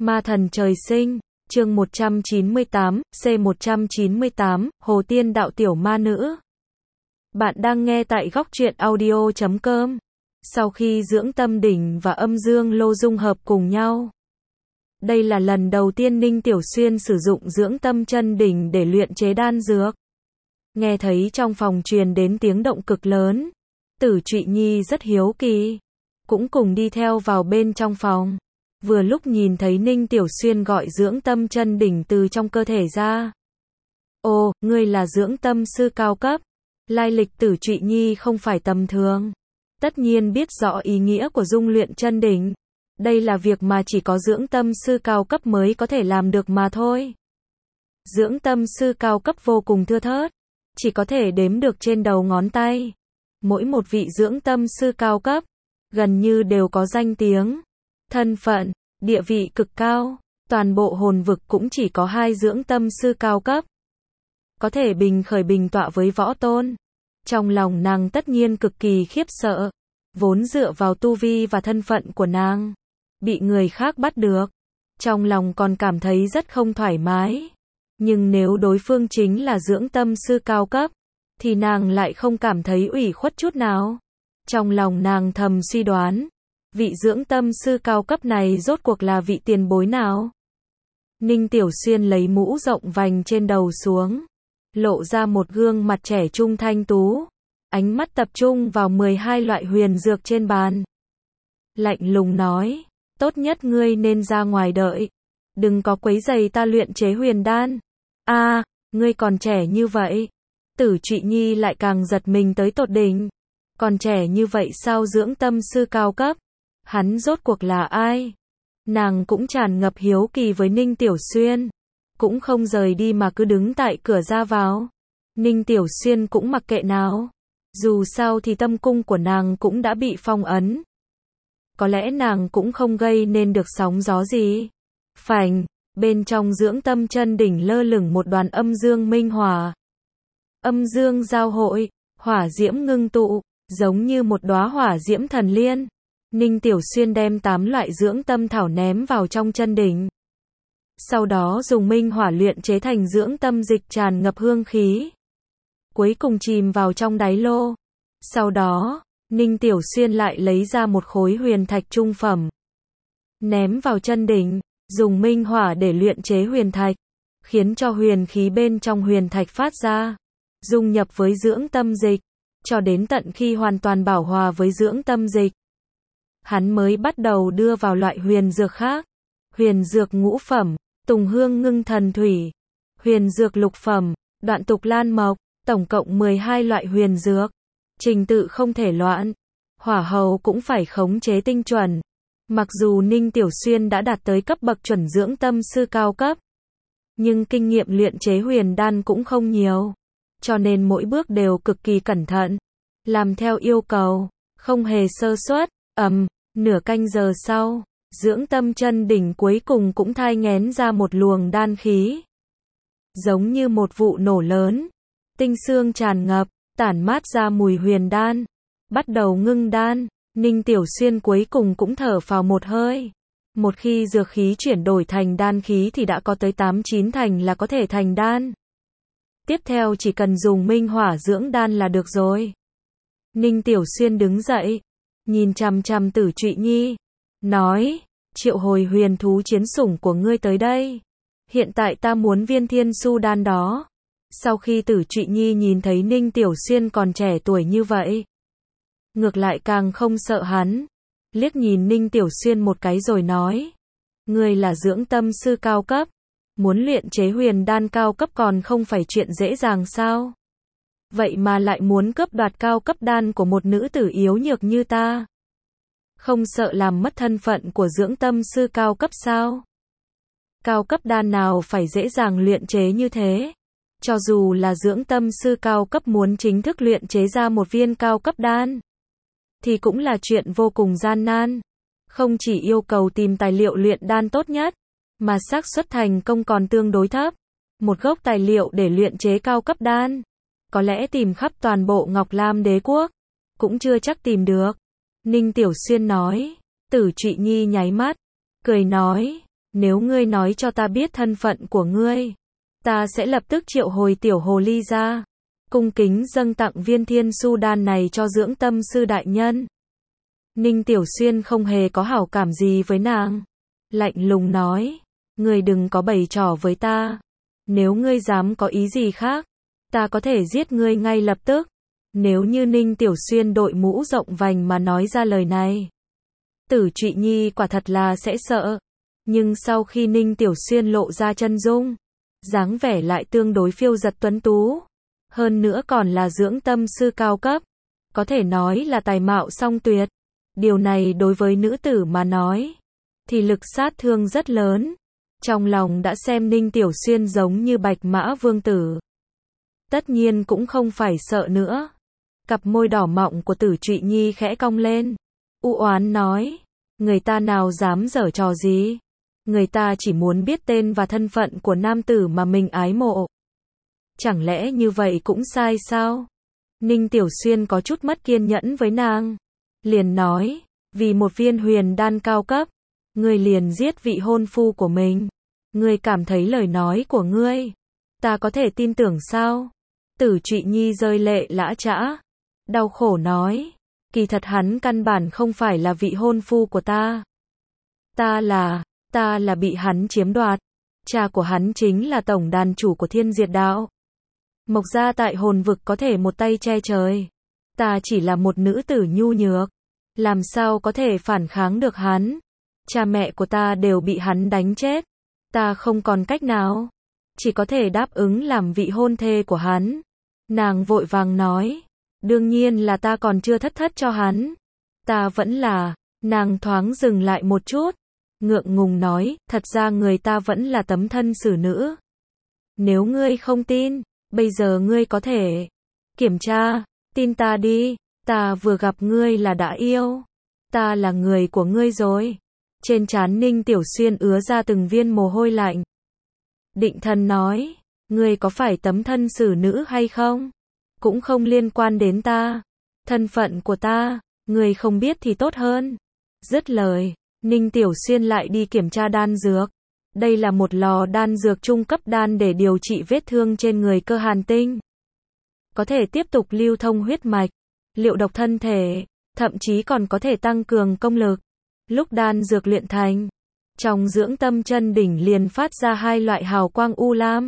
Ma thần trời sinh, chương 198, C198, Hồ Tiên đạo tiểu ma nữ. Bạn đang nghe tại góc truyện audio.com. Sau khi dưỡng tâm đỉnh và âm dương lô dung hợp cùng nhau. Đây là lần đầu tiên Ninh Tiểu Xuyên sử dụng dưỡng tâm chân đỉnh để luyện chế đan dược. Nghe thấy trong phòng truyền đến tiếng động cực lớn. Tử Trụy Nhi rất hiếu kỳ. Cũng cùng đi theo vào bên trong phòng. Vừa lúc nhìn thấy Ninh Tiểu Xuyên gọi dưỡng tâm chân đỉnh từ trong cơ thể ra. Ồ, ngươi là dưỡng tâm sư cao cấp. Lai lịch Tử Trụy Nhi không phải tầm thường. Tất nhiên biết rõ ý nghĩa của dung luyện chân đỉnh. Đây là việc mà chỉ có dưỡng tâm sư cao cấp mới có thể làm được mà thôi. Dưỡng tâm sư cao cấp vô cùng thưa thớt. Chỉ có thể đếm được trên đầu ngón tay. Mỗi một vị dưỡng tâm sư cao cấp, gần như đều có danh tiếng, thân phận, địa vị cực cao. Toàn bộ hồn vực cũng chỉ có 2 dưỡng tâm sư cao cấp. Có thể bình khởi bình tọa với võ tôn. Trong lòng nàng tất nhiên cực kỳ khiếp sợ. Vốn dựa vào tu vi và thân phận của nàng. Bị người khác bắt được. Trong lòng còn cảm thấy rất không thoải mái. Nhưng nếu đối phương chính là dưỡng tâm sư cao cấp, thì nàng lại không cảm thấy ủy khuất chút nào. Trong lòng nàng thầm suy đoán. Vị dưỡng tâm sư cao cấp này rốt cuộc là vị tiền bối nào? Ninh Tiểu Xuyên lấy mũ rộng vành trên đầu xuống. Lộ ra một gương mặt trẻ trung thanh tú. Ánh mắt tập trung vào 12 loại huyền dược trên bàn. Lạnh lùng nói. Tốt nhất ngươi nên ra ngoài đợi. Đừng có quấy rầy ta luyện chế huyền đan. Ngươi còn trẻ như vậy. Tử Trụy Nhi lại càng giật mình tới tột đỉnh. Còn trẻ như vậy sao dưỡng tâm sư cao cấp? Hắn rốt cuộc là ai? Nàng cũng tràn ngập hiếu kỳ với Ninh Tiểu Xuyên. Cũng không rời đi mà cứ đứng tại cửa ra vào. Ninh Tiểu Xuyên cũng mặc kệ nào. Dù sao thì tâm cung của nàng cũng đã bị phong ấn. Có lẽ nàng cũng không gây nên được sóng gió gì. Phành, bên trong dưỡng tâm chân đỉnh lơ lửng một đoàn âm dương minh hỏa. Âm dương giao hội, hỏa diễm ngưng tụ, giống như một đóa hỏa diễm thần liên. Ninh Tiểu Xuyên đem 8 loại dưỡng tâm thảo ném vào trong chân đỉnh. Sau đó dùng minh hỏa luyện chế thành dưỡng tâm dịch tràn ngập hương khí. Cuối cùng chìm vào trong đáy lô. Sau đó, Ninh Tiểu Xuyên lại lấy ra một khối huyền thạch trung phẩm. Ném vào chân đỉnh, dùng minh hỏa để luyện chế huyền thạch. Khiến cho huyền khí bên trong huyền thạch phát ra. Dung nhập với dưỡng tâm dịch. Cho đến tận khi hoàn toàn bảo hòa với dưỡng tâm dịch. Hắn mới bắt đầu đưa vào loại huyền dược khác. Huyền dược ngũ phẩm, tùng hương ngưng thần thủy. Huyền dược lục phẩm, đoạn tục lan mộc. Tổng cộng 12 loại huyền dược. Trình tự không thể loạn. Hỏa hầu cũng phải khống chế tinh chuẩn. Mặc dù Ninh Tiểu Xuyên đã đạt tới cấp bậc chuẩn dưỡng tâm sư cao cấp. Nhưng kinh nghiệm luyện chế huyền đan cũng không nhiều. Cho nên mỗi bước đều cực kỳ cẩn thận. Làm theo yêu cầu. Không hề sơ suất. Nửa canh giờ sau. Dưỡng tâm chân đỉnh cuối cùng cũng thai nghén ra một luồng đan khí. Giống như một vụ nổ lớn. Tinh xương tràn ngập. Tản mát ra mùi huyền đan. Bắt đầu ngưng đan. Ninh Tiểu Xuyên cuối cùng cũng thở phào một hơi. Một khi dược khí chuyển đổi thành đan khí thì đã có tới 8-9 thành là có thể thành đan. Tiếp theo chỉ cần dùng minh hỏa dưỡng đan là được rồi. Ninh Tiểu Xuyên đứng dậy. Nhìn chằm chằm Tử Trụy Nhi. Nói. Triệu hồi huyền thú chiến sủng của ngươi tới đây. Hiện tại ta muốn viên thiên su đan đó. Sau khi Tử Trụy Nhi nhìn thấy Ninh Tiểu Xuyên còn trẻ tuổi như vậy. Ngược lại càng không sợ hắn. Liếc nhìn Ninh Tiểu Xuyên một cái rồi nói. Ngươi là dưỡng tâm sư cao cấp. Muốn luyện chế huyền đan cao cấp còn không phải chuyện dễ dàng sao? Vậy mà lại muốn cướp đoạt cao cấp đan của một nữ tử yếu nhược như ta. Không sợ làm mất thân phận của dưỡng tâm sư cao cấp sao? Cao cấp đan nào phải dễ dàng luyện chế như thế? Cho dù là dưỡng tâm sư cao cấp muốn chính thức luyện chế ra một viên cao cấp đan, thì cũng là chuyện vô cùng gian nan. Không chỉ yêu cầu tìm tài liệu luyện đan tốt nhất, mà xác suất thành công còn tương đối thấp. Một gốc tài liệu để luyện chế cao cấp đan, có lẽ tìm khắp toàn bộ Ngọc Lam đế quốc, cũng chưa chắc tìm được. Ninh Tiểu Xuyên nói. Tử Trụy Nhi nháy mắt, cười nói. Nếu ngươi nói cho ta biết thân phận của ngươi, ta sẽ lập tức triệu hồi tiểu hồ ly ra, cung kính dâng tặng viên thiên su đan này cho dưỡng tâm sư đại nhân. Ninh Tiểu Xuyên không hề có hảo cảm gì với nàng. Lạnh lùng nói, ngươi đừng có bày trò với ta. Nếu ngươi dám có ý gì khác, ta có thể giết ngươi ngay lập tức. Nếu như Ninh Tiểu Xuyên đội mũ rộng vành mà nói ra lời này, Tử Trụy Nhi quả thật là sẽ sợ. Nhưng sau khi Ninh Tiểu Xuyên lộ ra chân dung, dáng vẻ lại tương đối phiêu giật tuấn tú, hơn nữa còn là dưỡng tâm sư cao cấp, có thể nói là tài mạo song tuyệt. Điều này đối với nữ tử mà nói, thì lực sát thương rất lớn. Trong lòng đã xem Ninh Tiểu Xuyên giống như bạch mã vương tử, tất nhiên cũng không phải sợ nữa. Cặp môi đỏ mọng của Tử Trụy Nhi khẽ cong lên, u oán nói, người ta nào dám giở trò gì, người ta chỉ muốn biết tên và thân phận của nam tử mà mình ái mộ. Chẳng lẽ như vậy cũng sai sao? Ninh Tiểu Xuyên có chút mất kiên nhẫn với nàng, liền nói, vì một viên huyền đan cao cấp, ngươi liền giết vị hôn phu của mình. Ngươi cảm thấy lời nói của ngươi, ta có thể tin tưởng sao? Tử Trụy Nhi rơi lệ lã chã, đau khổ nói, kỳ thật hắn căn bản không phải là vị hôn phu của ta. Ta là bị hắn chiếm đoạt. Cha của hắn chính là tổng đàn chủ của Thiên Diệt Đạo. Mộc gia tại hồn vực có thể một tay che trời. Ta chỉ là một nữ tử nhu nhược, làm sao có thể phản kháng được hắn? Cha mẹ của ta đều bị hắn đánh chết. Ta không còn cách nào, chỉ có thể đáp ứng làm vị hôn thê của hắn. Nàng vội vàng nói, đương nhiên là ta còn chưa thất cho hắn. Ta vẫn là, nàng thoáng dừng lại một chút, ngượng ngùng nói, thật ra người ta vẫn là tấm thân xử nữ. Nếu ngươi không tin, bây giờ ngươi có thể kiểm tra, tin ta đi, ta vừa gặp ngươi là đã yêu. Ta là người của ngươi rồi. Trên trán Ninh Tiểu Xuyên ứa ra từng viên mồ hôi lạnh. Định Thần nói, ngươi có phải tấm thân xử nữ hay không? Cũng không liên quan đến ta. Thân phận của ta, ngươi không biết thì tốt hơn. Dứt lời, Ninh Tiểu Xuyên lại đi kiểm tra đan dược. Đây là một lò đan dược trung cấp đan để điều trị vết thương trên người Cơ Hàn Tinh. Có thể tiếp tục lưu thông huyết mạch, liệu độc thân thể, thậm chí còn có thể tăng cường công lực. Lúc đan dược luyện thành, trong dưỡng tâm chân đỉnh liền phát ra hai loại hào quang u lam.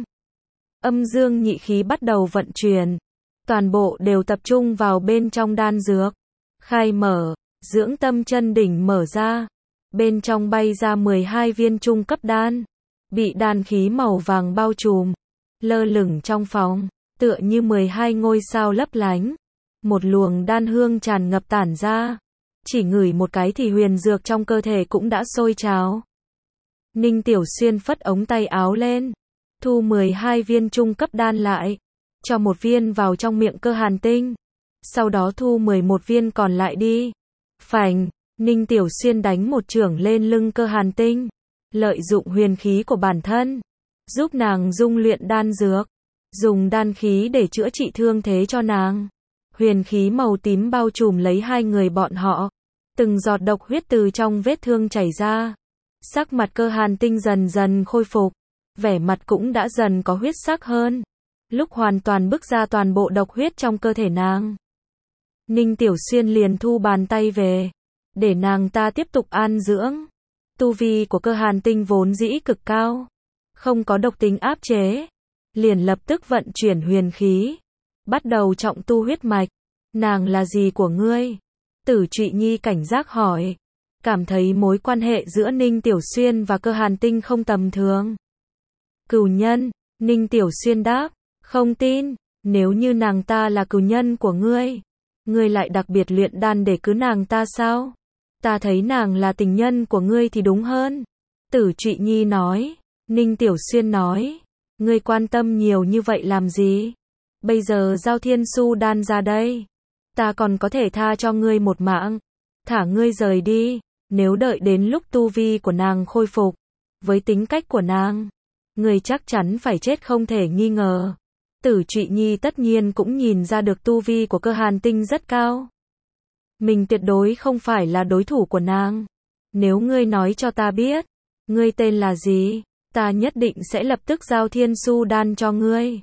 Âm dương nhị khí bắt đầu vận chuyển, toàn bộ đều tập trung vào bên trong đan dược. Khai mở, dưỡng tâm chân đỉnh mở ra, bên trong bay ra 12 viên trung cấp đan, bị đan khí màu vàng bao trùm, lơ lửng trong phòng, tựa như 12 ngôi sao lấp lánh. Một luồng đan hương tràn ngập tản ra, chỉ ngửi một cái thì huyền dược trong cơ thể cũng đã sôi trào. Ninh Tiểu Xuyên phất ống tay áo lên, thu 12 viên trung cấp đan lại, cho một viên vào trong miệng Cơ Hàn Tinh, sau đó thu 11 viên còn lại đi. Phành, Ninh Tiểu Xuyên đánh một chưởng lên lưng Cơ Hàn Tinh, lợi dụng huyền khí của bản thân, giúp nàng dung luyện đan dược, dùng đan khí để chữa trị thương thế cho nàng. Huyền khí màu tím bao trùm lấy hai người bọn họ, từng giọt độc huyết từ trong vết thương chảy ra. Sắc mặt Cơ Hàn Tinh dần dần khôi phục, vẻ mặt cũng đã dần có huyết sắc hơn, lúc hoàn toàn bức ra toàn bộ độc huyết trong cơ thể nàng. Ninh Tiểu Xuyên liền thu bàn tay về, để nàng ta tiếp tục an dưỡng. Tu vi của Cơ Hàn Tinh vốn dĩ cực cao, không có độc tính áp chế, liền lập tức vận chuyển huyền khí, bắt đầu trọng tu huyết mạch. Nàng là gì của ngươi? Tử Trụy Nhi cảnh giác hỏi, cảm thấy mối quan hệ giữa Ninh Tiểu Xuyên và Cơ Hàn Tinh không tầm thường. Cừu nhân, Ninh Tiểu Xuyên đáp, không tin, nếu như nàng ta là cừu nhân của ngươi, ngươi lại đặc biệt luyện đan để cứu nàng ta sao? Ta thấy nàng là tình nhân của ngươi thì đúng hơn. Tử Trụy Nhi nói. Ninh Tiểu Xuyên nói, ngươi quan tâm nhiều như vậy làm gì? Bây giờ giao thiên su đan ra đây, ta còn có thể tha cho ngươi một mạng, thả ngươi rời đi. Nếu đợi đến lúc tu vi của nàng khôi phục, với tính cách của nàng, ngươi chắc chắn phải chết không thể nghi ngờ. Tử Trụy Nhi tất nhiên cũng nhìn ra được tu vi của Cơ Hàn Tinh rất cao, mình tuyệt đối không phải là đối thủ của nàng. Nếu ngươi nói cho ta biết, Ngươi tên là gì? Ta nhất định sẽ lập tức giao thiên su đan cho ngươi.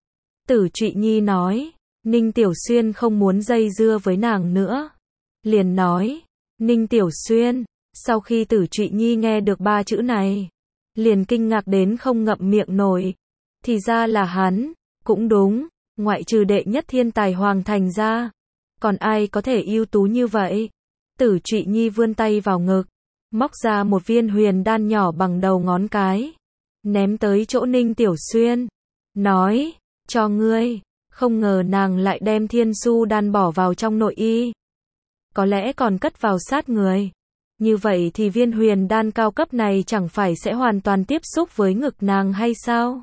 Tử Trụy Nhi nói. Ninh Tiểu Xuyên không muốn dây dưa với nàng nữa. Liền nói. Ninh Tiểu Xuyên. Sau khi Tử Trụy Nhi nghe được 3 chữ này, liền kinh ngạc đến không ngậm miệng nổi. Thì ra là hắn. Cũng đúng, ngoại trừ đệ nhất thiên tài Hoàng Thành ra, còn ai có thể ưu tú như vậy? Tử Trụy Nhi vươn tay vào ngực, móc ra một viên huyền đan nhỏ bằng đầu ngón cái, ném tới chỗ Ninh Tiểu Xuyên, nói, cho ngươi. Không ngờ nàng lại đem thiên su đan bỏ vào trong nội y. Có lẽ còn cất vào sát người. Như vậy thì viên huyền đan cao cấp này chẳng phải sẽ hoàn toàn tiếp xúc với ngực nàng hay sao?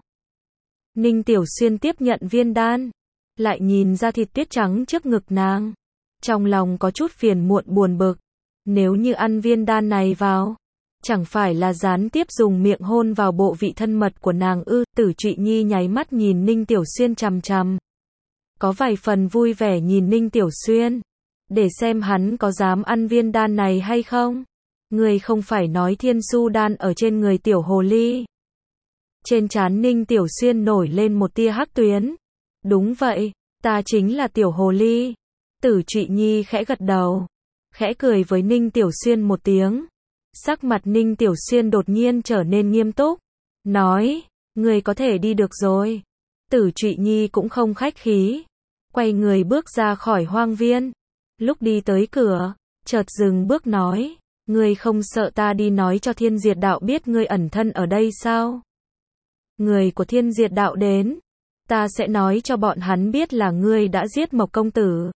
Ninh Tiểu Xuyên tiếp nhận viên đan, lại nhìn ra thịt tuyết trắng trước ngực nàng. Trong lòng có chút phiền muộn buồn bực. Nếu như ăn viên đan này vào, chẳng phải là gián tiếp dùng miệng hôn vào bộ vị thân mật của nàng ư? Tử Trụy Nhi nháy mắt nhìn Ninh Tiểu Xuyên chằm chằm. Có vài phần vui vẻ nhìn Ninh Tiểu Xuyên, để xem hắn có dám ăn viên đan này hay không. Người không phải nói thiên su đan ở trên người tiểu hồ ly. Trên trán Ninh Tiểu Xuyên nổi lên một tia hắc tuyến. Đúng vậy, ta chính là tiểu hồ ly. Tử Trụy Nhi khẽ gật đầu, khẽ cười với Ninh Tiểu Xuyên một tiếng. Sắc mặt Ninh Tiểu Xuyên đột nhiên trở nên nghiêm túc, nói, người có thể đi được rồi. Tử Trụy Nhi cũng không khách khí, quay người bước ra khỏi hoang viên. Lúc đi tới cửa, chợt dừng bước nói, ngươi không sợ ta đi nói cho Thiên Diệt Đạo biết ngươi ẩn thân ở đây sao? Người của Thiên Diệt Đạo đến, ta sẽ nói cho bọn hắn biết là ngươi đã giết Mộc công tử.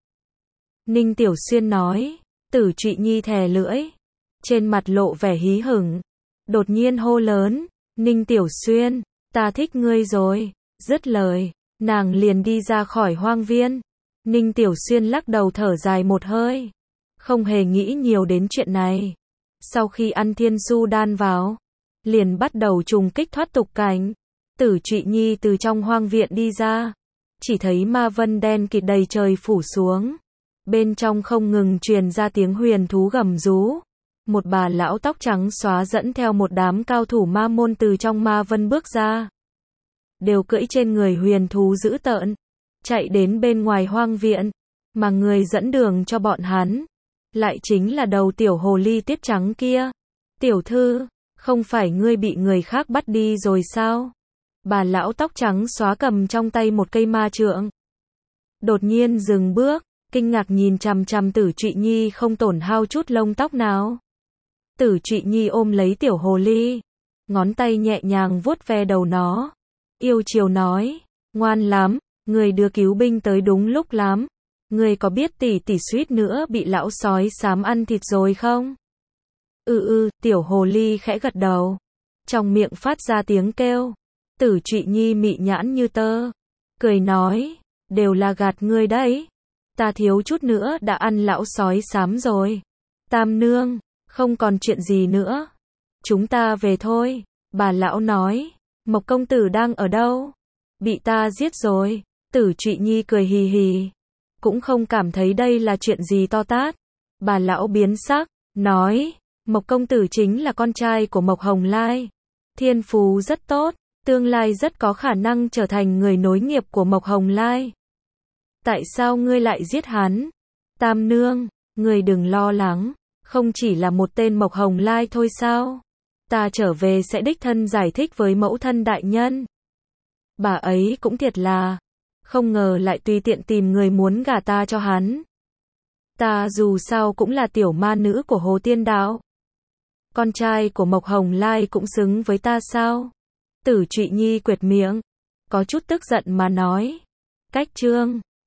Ninh Tiểu Xuyên nói. Tử Trụy Nhi thè lưỡi, trên mặt lộ vẻ hí hửng, đột nhiên hô lớn, Ninh Tiểu Xuyên, ta thích ngươi rồi. Dứt lời, nàng liền đi ra khỏi hoang viên. Ninh Tiểu Xuyên lắc đầu thở dài một hơi, không hề nghĩ nhiều đến chuyện này. Sau khi ăn thiên su đan vào, liền bắt đầu trùng kích thoát tục cảnh. Tử Trụy Nhi từ trong hoang viện đi ra, chỉ thấy ma vân đen kịt đầy trời phủ xuống. Bên trong không ngừng truyền ra tiếng huyền thú gầm rú. Một bà lão tóc trắng xóa dẫn theo một đám cao thủ ma môn từ trong ma vân bước ra. Đều cưỡi trên người huyền thú dữ tợn, chạy đến bên ngoài hoang viện, mà người dẫn đường cho bọn hắn, lại chính là đầu tiểu hồ ly tuyết trắng kia. Tiểu thư, không phải ngươi bị người khác bắt đi rồi sao? Bà lão tóc trắng xóa cầm trong tay một cây ma trượng. Đột nhiên dừng bước, kinh ngạc nhìn chằm chằm Tử Trụy Nhi không tổn hao chút lông tóc nào. Tử Trụy Nhi ôm lấy tiểu hồ ly, ngón tay nhẹ nhàng vuốt ve đầu nó, yêu chiều nói, ngoan lắm, người đưa cứu binh tới đúng lúc lắm. Người có biết tỷ tỷ suýt nữa bị lão sói xám ăn thịt rồi không? Tiểu hồ ly khẽ gật đầu, trong miệng phát ra tiếng kêu. Tử Trụy Nhi mị nhãn như tơ, cười nói, đều là gạt ngươi đấy. Ta thiếu chút nữa đã ăn lão sói xám rồi. Tam nương, không còn chuyện gì nữa, chúng ta về thôi. Bà lão nói, Mộc công tử đang ở đâu? Bị ta giết rồi. Tử Trụy Nhi cười hì hì, cũng không cảm thấy đây là chuyện gì to tát. Bà lão biến sắc, nói, Mộc công tử chính là con trai của Mộc Hồng Lai, thiên phú rất tốt, tương lai rất có khả năng trở thành người nối nghiệp của Mộc Hồng Lai. Tại sao ngươi lại giết hắn? Tam nương, ngươi đừng lo lắng, không chỉ là một tên Mộc Hồng Lai thôi sao? Ta trở về sẽ đích thân giải thích với mẫu thân đại nhân. Bà ấy cũng thiệt là, không ngờ lại tùy tiện tìm người muốn gả ta cho hắn. Ta dù sao cũng là tiểu ma nữ của Hồ Tiên Đạo. Con trai của Mộc Hồng Lai cũng xứng với ta sao? Tử Trụy Nhi quệt miệng, có chút tức giận mà nói. Cách chương